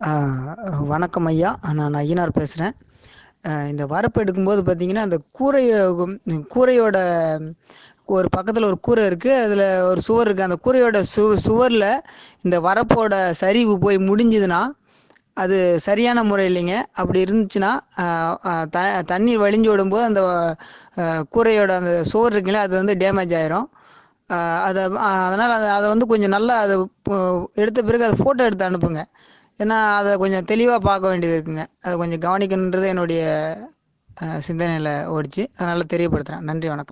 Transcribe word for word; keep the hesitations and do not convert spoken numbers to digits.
ஆ, வணக்கம் ஐயா. நான் ஐயனார் பேசுகிறேன். இந்த வரப்பு எடுக்கும்போது பார்த்தீங்கன்னா, அந்த கூரைய ம் கூரையோட ஒரு பக்கத்தில் ஒரு கூரை இருக்குது. அதில் ஒரு சுவர் இருக்குது. அந்த கூரையோட சு சுவரில் இந்த வரப்போட சரிவு போய் முடிஞ்சுதுன்னா, அது சரியான முறை இல்லைங்க. அப்படி இருந்துச்சுன்னா, அ அ த தண்ணீர் வழிஞ்சு விடும்போது அந்த அ கூரையோட அந்த சுவர் இருக்குல்ல, அது வந்து டேமேஜ் ஆயிரும். அ அத அதனால் அத அத வந்து கொஞ்சம் நல்லா அத இப்போ எடுத்த பிறகு அத ஃபோட்டோ எடுத்து அனுப்புங்க. ஏன்னா, அத கொஞ்சம் தெளிவா பார்க்க வேண்டியது இருக்குங்க. அத கொஞ்சம் கவனிக்கணுன்றது என்னுடைய அ சிந்தனையில ஓடிச்சு. அதனால தெரியப்படுத்துறேன். நன்றி, வணக்கம்.